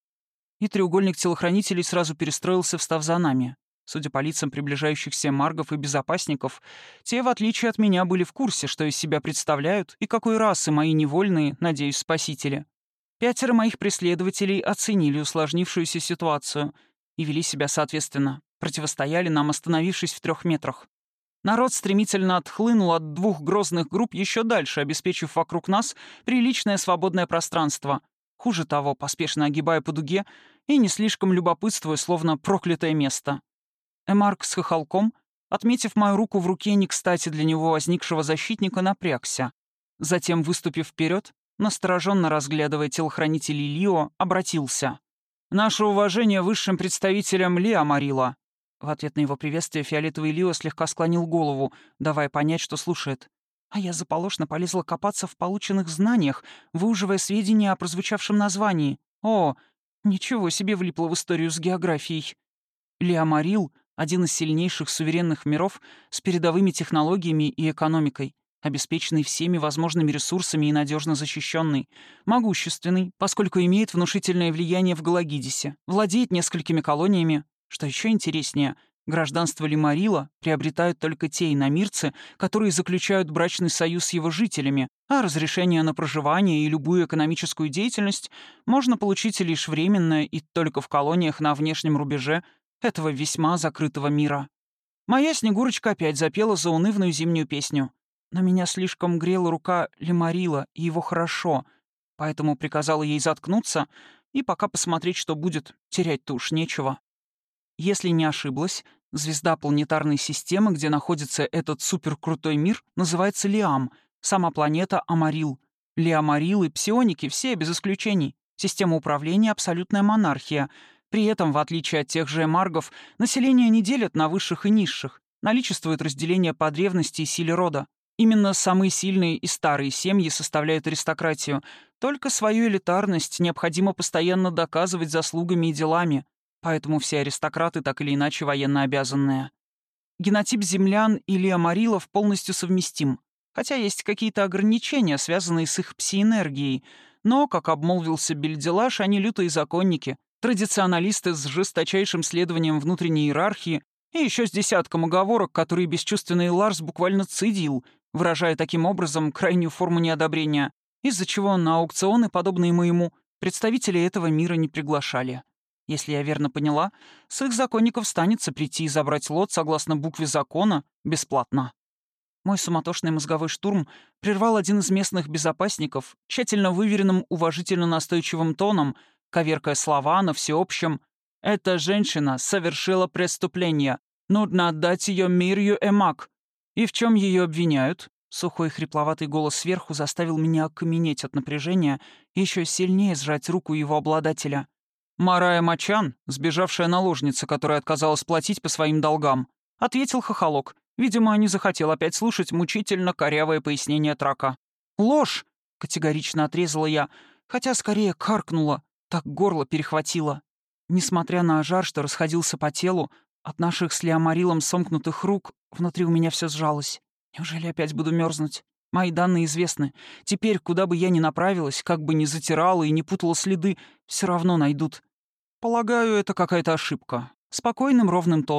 И треугольник телохранителей сразу перестроился, встав за нами. Судя по лицам приближающихся маргов и безопасников, те, в отличие от меня, были в курсе, что из себя представляют и какой расы мои невольные, надеюсь, спасители. Пятеро моих преследователей оценили усложнившуюся ситуацию и вели себя соответственно, противостояли нам, остановившись в трех метрах. Народ стремительно отхлынул от двух грозных групп еще дальше, обеспечив вокруг нас приличное свободное пространство. Хуже того, поспешно огибая по дуге и не слишком любопытствуя, словно проклятое место. Эмарк с хохолком, отметив мою руку в руке не кстати для него возникшего защитника, напрягся. Затем, выступив вперед, настороженно разглядывая телохранителей Лио, обратился: «Наше уважение высшим представителям Лиа Марила». В ответ на его приветствие фиолетовый Лио слегка склонил голову, давая понять, что слушает. А я заполошно полезла копаться в полученных знаниях, выуживая сведения о прозвучавшем названии. О, ничего себе влипла в историю с географией. Лиа Марил — один из сильнейших суверенных миров с передовыми технологиями и экономикой, обеспеченный всеми возможными ресурсами и надежно защищенный, могущественный, поскольку имеет внушительное влияние в Галагидисе, владеет несколькими колониями. Что еще интереснее, гражданство Лимарила приобретают только те иномирцы, которые заключают брачный союз с его жителями, а разрешение на проживание и любую экономическую деятельность можно получить лишь временно и только в колониях на внешнем рубеже этого весьма закрытого мира. Моя Снегурочка опять запела заунывную зимнюю песню. Но меня слишком грела рука Лимарила, и его хорошо, поэтому приказала ей заткнуться и пока посмотреть, что будет, терять-то уж нечего. Если не ошиблась, звезда планетарной системы, где находится этот суперкрутой мир, называется Лиам, сама планета Амарил. Лиамарилы, псионики, все без исключений. Система управления — абсолютная монархия. При этом, в отличие от тех же эмаргов, население не делят на высших и низших. Наличествует разделение по древности и силе рода. Именно самые сильные и старые семьи составляют аристократию. Только свою элитарность необходимо постоянно доказывать заслугами и делами. Поэтому все аристократы так или иначе военно обязанные. Генотип землян и лиамарилов полностью совместим. Хотя есть какие-то ограничения, связанные с их псиэнергией. Но, как обмолвился Бельделаш, они лютые законники, традиционалисты с жесточайшим следованием внутренней иерархии и еще с десятком оговорок, которые бесчувственный Ларс буквально цедил, выражая таким образом крайнюю форму неодобрения, из-за чего на аукционы, подобные моему, представители этого мира не приглашали. Если я верно поняла, с их законников станется прийти и забрать лот согласно букве закона бесплатно. Мой суматошный мозговой штурм прервал один из местных безопасников, тщательно выверенным уважительно настойчивым тоном, коверкая слова на всеобщем: «Эта женщина совершила преступление. Нужно отдать ее Мирью Эмак». «И в чем ее обвиняют?» Сухой хрипловатый голос сверху заставил меня окаменеть от напряжения и еще сильнее сжать руку его обладателя. «Марая Мачан, сбежавшая наложница, которая отказалась платить по своим долгам», — ответил хохолок. Видимо, не захотел опять слушать мучительно корявое пояснение Трака. «Ложь!» — категорично отрезала я, хотя скорее каркнула, так горло перехватило. Несмотря на жар, что расходился по телу, от наших с Лиамарилом сомкнутых рук внутри у меня все сжалось. Неужели опять буду мерзнуть? Мои данные известны. Теперь, куда бы я ни направилась, как бы ни затирала и не путала следы, все равно найдут. Полагаю, это какая-то ошибка. Спокойным ровным тоном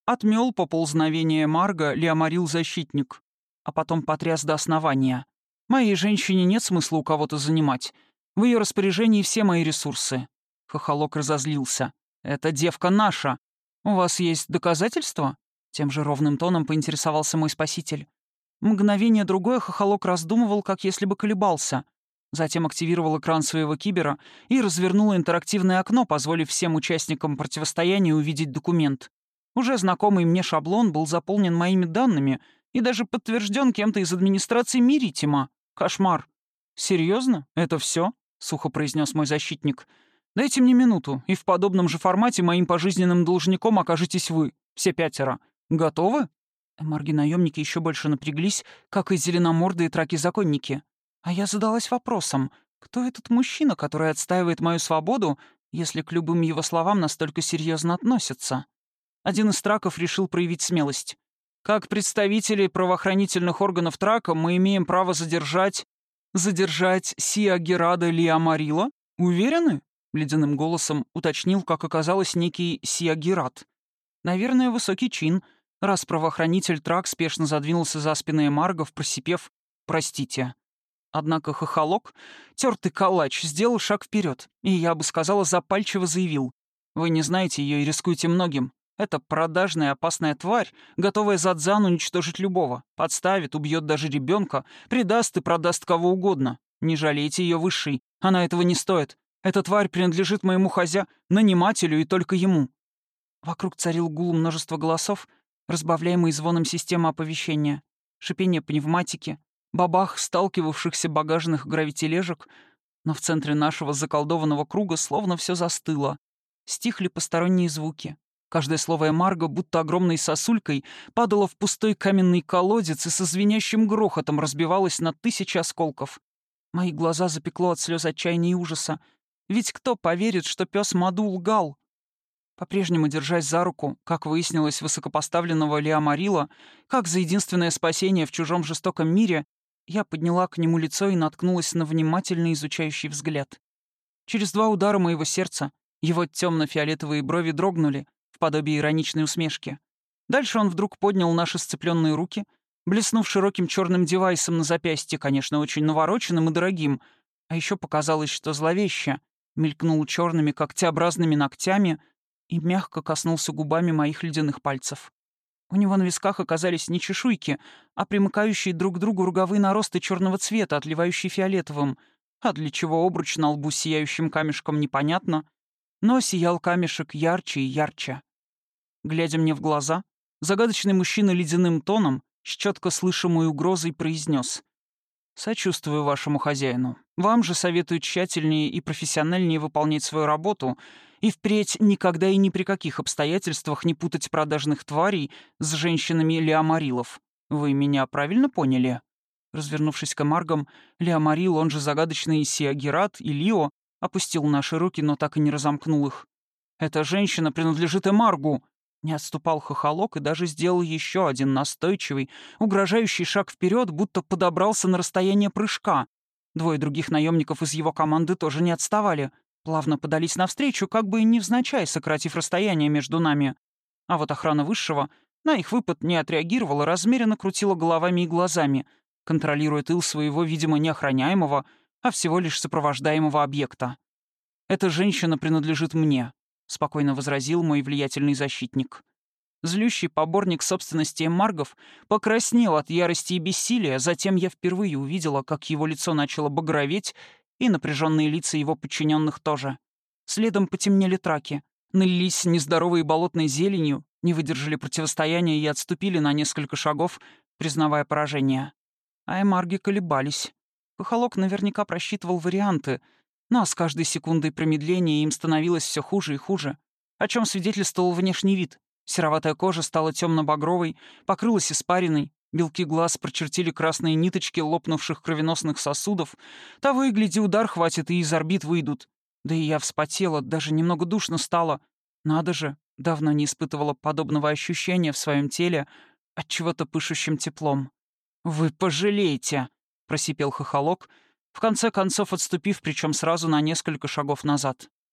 Отмел поползновение Марга Леомарил-защитник, а потом потряс до основания. Моей женщине нет смысла у кого-то занимать. В ее распоряжении все мои ресурсы. Хохолок разозлился. «Эта девка наша. У вас есть доказательства?» Тем же ровным тоном поинтересовался мой спаситель. Мгновение другое Хохолок раздумывал, как если бы колебался. Затем активировал экран своего кибера и развернул интерактивное окно, позволив всем участникам противостояния увидеть документ. Уже знакомый мне шаблон был заполнен моими данными и даже подтвержден кем-то из администрации Миритима. Кошмар. «Серьезно? Это все? Сухо произнес мой защитник. «Дайте мне минуту, и в подобном же формате моим пожизненным должником окажетесь вы, все пятеро. Готовы?» Марги-наемники еще больше напряглись, как и зеленомордые траки-законники. А я задалась вопросом, кто этот мужчина, который отстаивает мою свободу, если к любым его словам настолько серьезно относятся? Один из траков решил проявить смелость. «Как представители правоохранительных органов трака мы имеем право задержать...» «Задержать Сиа Герада Лиамарила? Уверены?» — ледяным голосом уточнил, как оказалось, некий Сиа Герад. «Наверное, высокий чин, раз правоохранитель трак спешно задвинулся за спиной Маргов, просипев «Простите». Однако Хохолок, тертый калач, сделал шаг вперед, и, я бы сказала, запальчиво заявил. «Вы не знаете ее и рискуете многим. Это продажная опасная тварь, готовая за дзан уничтожить любого. Подставит, убьет даже ребенка, предаст и продаст кого угодно. Не жалейте ее высшей, она этого не стоит. Эта тварь принадлежит моему хозя, нанимателю и только ему». Вокруг царил гул множества голосов, разбавляемый звоном системы оповещения, шипение пневматики, бабах сталкивавшихся багажных гравитележек, но в центре нашего заколдованного круга словно все застыло. Стихли посторонние звуки. Каждое слово Эмарго, будто огромной сосулькой, падало в пустой каменный колодец и со звенящим грохотом разбивалось на тысячи осколков. Мои глаза запекло от слез отчаяния и ужаса. Ведь кто поверит, что пес Маду лгал? По-прежнему держась за руку, как выяснилось, высокопоставленного Леомарила, как за единственное спасение в чужом жестоком мире, я подняла к нему лицо и наткнулась на внимательно изучающий взгляд. Через два удара моего сердца его темно-фиолетовые брови дрогнули в подобии ироничной усмешки. Дальше он вдруг поднял наши сцепленные руки, блеснув широким черным девайсом на запястье, конечно, очень навороченным и дорогим, а еще показалось, что зловеще, мелькнул черными когтеобразными ногтями и мягко коснулся губами моих ледяных пальцев. У него на висках оказались не чешуйки, а примыкающие друг к другу роговые наросты черного цвета, отливающие фиолетовым, а для чего обруч на лбу с сияющим камешком непонятно, но сиял камешек ярче и ярче. Глядя мне в глаза, загадочный мужчина ледяным тоном, с четко слышимой угрозой произнес: «Сочувствую вашему хозяину. Вам же советую тщательнее и профессиональнее выполнять свою работу и впредь никогда и ни при каких обстоятельствах не путать продажных тварей с женщинами Леомарилов. Вы меня правильно поняли?» Развернувшись к Эмаргам, Леомарил, он же загадочный Сиагерат и Лио, опустил наши руки, но так и не разомкнул их. «Эта женщина принадлежит Эмаргу!» Не отступал Хохолок и даже сделал еще один настойчивый, угрожающий шаг вперед, будто подобрался на расстояние прыжка. Двое других наемников из его команды тоже не отставали. Плавно подались навстречу, как бы невзначай сократив расстояние между нами. А вот охрана высшего на их выпад не отреагировала, размеренно крутила головами и глазами, контролируя тыл своего, видимо, неохраняемого, а всего лишь сопровождаемого объекта. «Эта женщина принадлежит мне», — спокойно возразил мой влиятельный защитник. Злющий поборник собственности Эмаргов покраснел от ярости и бессилия, затем я впервые увидела, как его лицо начало багроветь, и напряженные лица его подчиненных тоже. Следом потемнели траки, налились нездоровой болотной зеленью, не выдержали противостояния и отступили на несколько шагов, признавая поражение. А Эмарги колебались. Хохолок наверняка просчитывал варианты, но с каждой секундой промедления им становилось все хуже и хуже, о чем свидетельствовал внешний вид. Сероватая кожа стала темно-багровой, покрылась испариной, белки глаз прочертили красные ниточки лопнувших кровеносных сосудов. Того и гляди, удар хватит, и из орбит выйдут. Да и я вспотела, даже немного душно стало. Надо же, давно не испытывала подобного ощущения в своем теле от чего-то пышущим теплом. «Вы пожалеете!» — просипел Хохолок, в конце концов отступив, причем сразу на несколько шагов назад.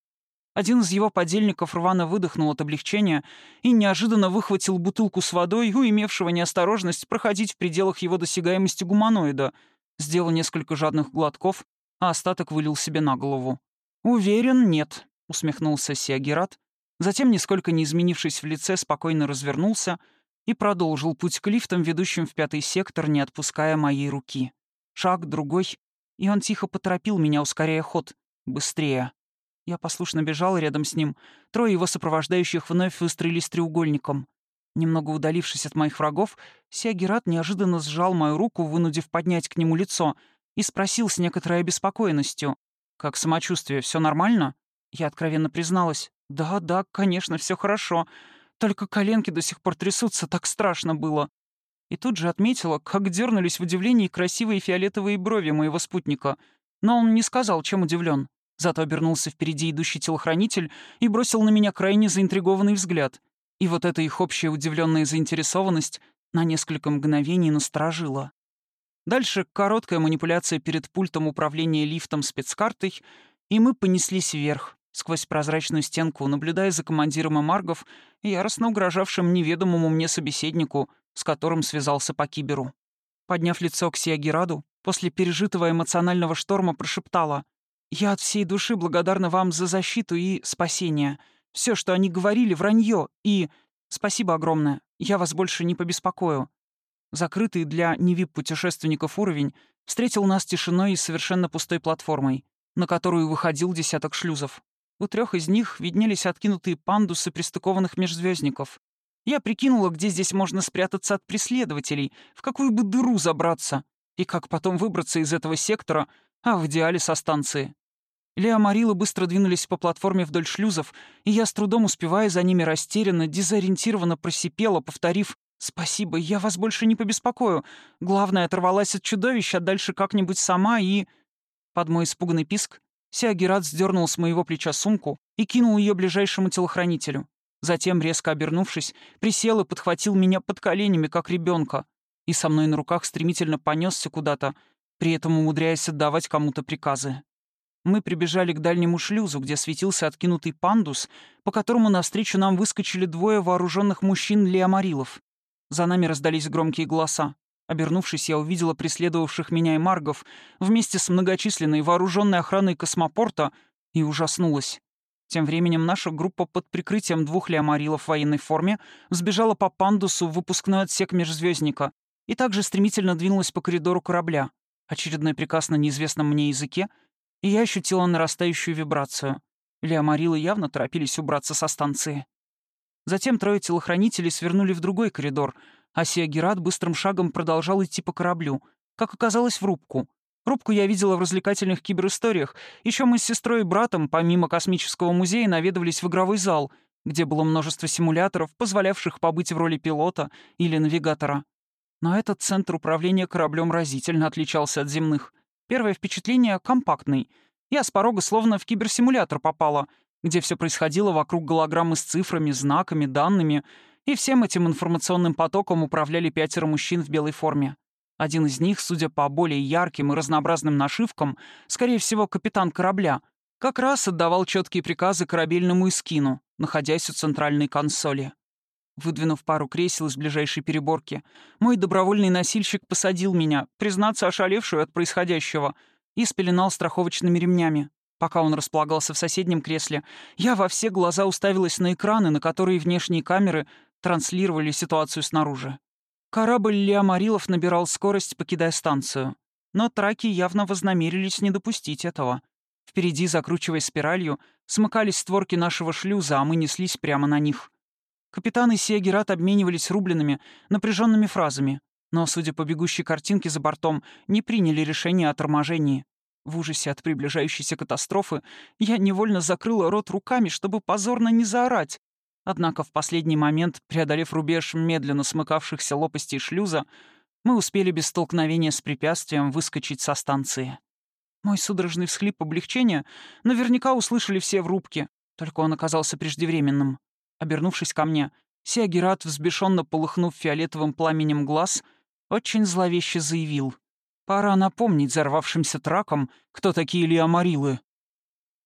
Один из его подельников рвано выдохнул от облегчения и неожиданно выхватил бутылку с водой у имевшего неосторожность проходить в пределах его досягаемости гуманоида, сделал несколько жадных глотков, а остаток вылил себе на голову. «Уверен, нет», — усмехнулся Сиагират, затем, нисколько не изменившись в лице, спокойно развернулся и продолжил путь к лифтам, ведущим в пятый сектор, не отпуская моей руки. Шаг, другой, и он тихо поторопил меня, ускоряя ход. «Быстрее». Я послушно бежал рядом с ним. Трое его сопровождающих вновь выстроились треугольником. Немного удалившись от моих врагов, Сиагират неожиданно сжал мою руку, вынудив поднять к нему лицо, и спросил с некоторой обеспокоенностью: «Как самочувствие, все нормально?» Я откровенно призналась: «Да, да, конечно, все хорошо. Только коленки до сих пор трясутся, так страшно было». И тут же отметила, как дернулись в удивлении красивые фиолетовые брови моего спутника. Но он не сказал, чем удивлен. Зато обернулся впереди идущий телохранитель и бросил на меня крайне заинтригованный взгляд. И вот эта их общая удивленная заинтересованность на несколько мгновений насторожила. Дальше короткая манипуляция перед пультом управления лифтом спецкартой, и мы понеслись вверх, сквозь прозрачную стенку, наблюдая за командиром эмаргов, яростно угрожавшим неведомому мне собеседнику, с которым связался по киберу. Подняв лицо к Сиагираду, после пережитого эмоционального шторма прошептала: «Я от всей души благодарна вам за защиту и спасение. Все, что они говорили, вранье, и... Спасибо огромное, я вас больше не побеспокою». Закрытый для не вип-путешественников уровень встретил нас тишиной и совершенно пустой платформой, на которую выходил десяток шлюзов. У трех из них виднелись откинутые пандусы пристыкованных межзвездников. Я прикинула, где здесь можно спрятаться от преследователей, в какую бы дыру забраться, и как потом выбраться из этого сектора, а в идеале со станции. Леомарилы быстро двинулись по платформе вдоль шлюзов, и я, с трудом успевая за ними, растерянно, дезориентированно просипела, повторив: «Спасибо, я вас больше не побеспокою. Главное, оторвалась от чудовища, а дальше как-нибудь сама и...» Под мой испуганный писк Сиагират сдернул с моего плеча сумку и кинул ее ближайшему телохранителю. Затем, резко обернувшись, присел и подхватил меня под коленями, как ребенка, и со мной на руках стремительно понесся куда-то, при этом умудряясь отдавать кому-то приказы. Мы прибежали к дальнему шлюзу, где светился откинутый пандус, по которому навстречу нам выскочили двое вооруженных мужчин-леомарилов. За нами раздались громкие голоса. Обернувшись, я увидела преследовавших меня эмаргов вместе с многочисленной вооруженной охраной космопорта и ужаснулась. Тем временем наша группа под прикрытием двух леомарилов в военной форме взбежала по пандусу в выпускной отсек межзвездника и также стремительно двинулась по коридору корабля. Очередной приказ на неизвестном мне языке, и я ощутила нарастающую вибрацию. Леомарилы явно торопились убраться со станции. Затем трое телохранителей свернули в другой коридор, а Сиагират быстрым шагом продолжал идти по кораблю, как оказалось, в рубку. Рубку я видела в развлекательных киберисториях. Еще мы с сестрой и братом, помимо космического музея, наведывались в игровой зал, где было множество симуляторов, позволявших побыть в роли пилота или навигатора. Но этот центр управления кораблем разительно отличался от земных. Первое впечатление — компактный. Я с порога словно в киберсимулятор попала, где все происходило вокруг голограммы с цифрами, знаками, данными, и всем этим информационным потоком управляли пятеро мужчин в белой форме. Один из них, судя по более ярким и разнообразным нашивкам, скорее всего, капитан корабля, как раз отдавал четкие приказы корабельному эскину, находясь у центральной консоли. Выдвинув пару кресел из ближайшей переборки, мой добровольный носильщик посадил меня, признаться, ошалевшую от происходящего, и спеленал страховочными ремнями. Пока он располагался в соседнем кресле, я во все глаза уставилась на экраны, на которые внешние камеры транслировали ситуацию снаружи. Корабль Леомарилов набирал скорость, покидая станцию. Но траки явно вознамерились не допустить этого. Впереди, закручивая спиралью, смыкались створки нашего шлюза, а мы неслись прямо на них. Капитан и Сиагират обменивались рубленными, напряженными фразами, но, судя по бегущей картинке за бортом, не приняли решение о торможении. В ужасе от приближающейся катастрофы я невольно закрыла рот руками, чтобы позорно не заорать. Однако в последний момент, преодолев рубеж медленно смыкавшихся лопастей шлюза, мы успели без столкновения с препятствием выскочить со станции. Мой судорожный всхлип облегчения наверняка услышали все в рубке, только он оказался преждевременным. Обернувшись ко мне, Сиагират, взбешенно полыхнув фиолетовым пламенем глаз, очень зловеще заявил: «Пора напомнить взорвавшимся тракам, кто такие леомарилы».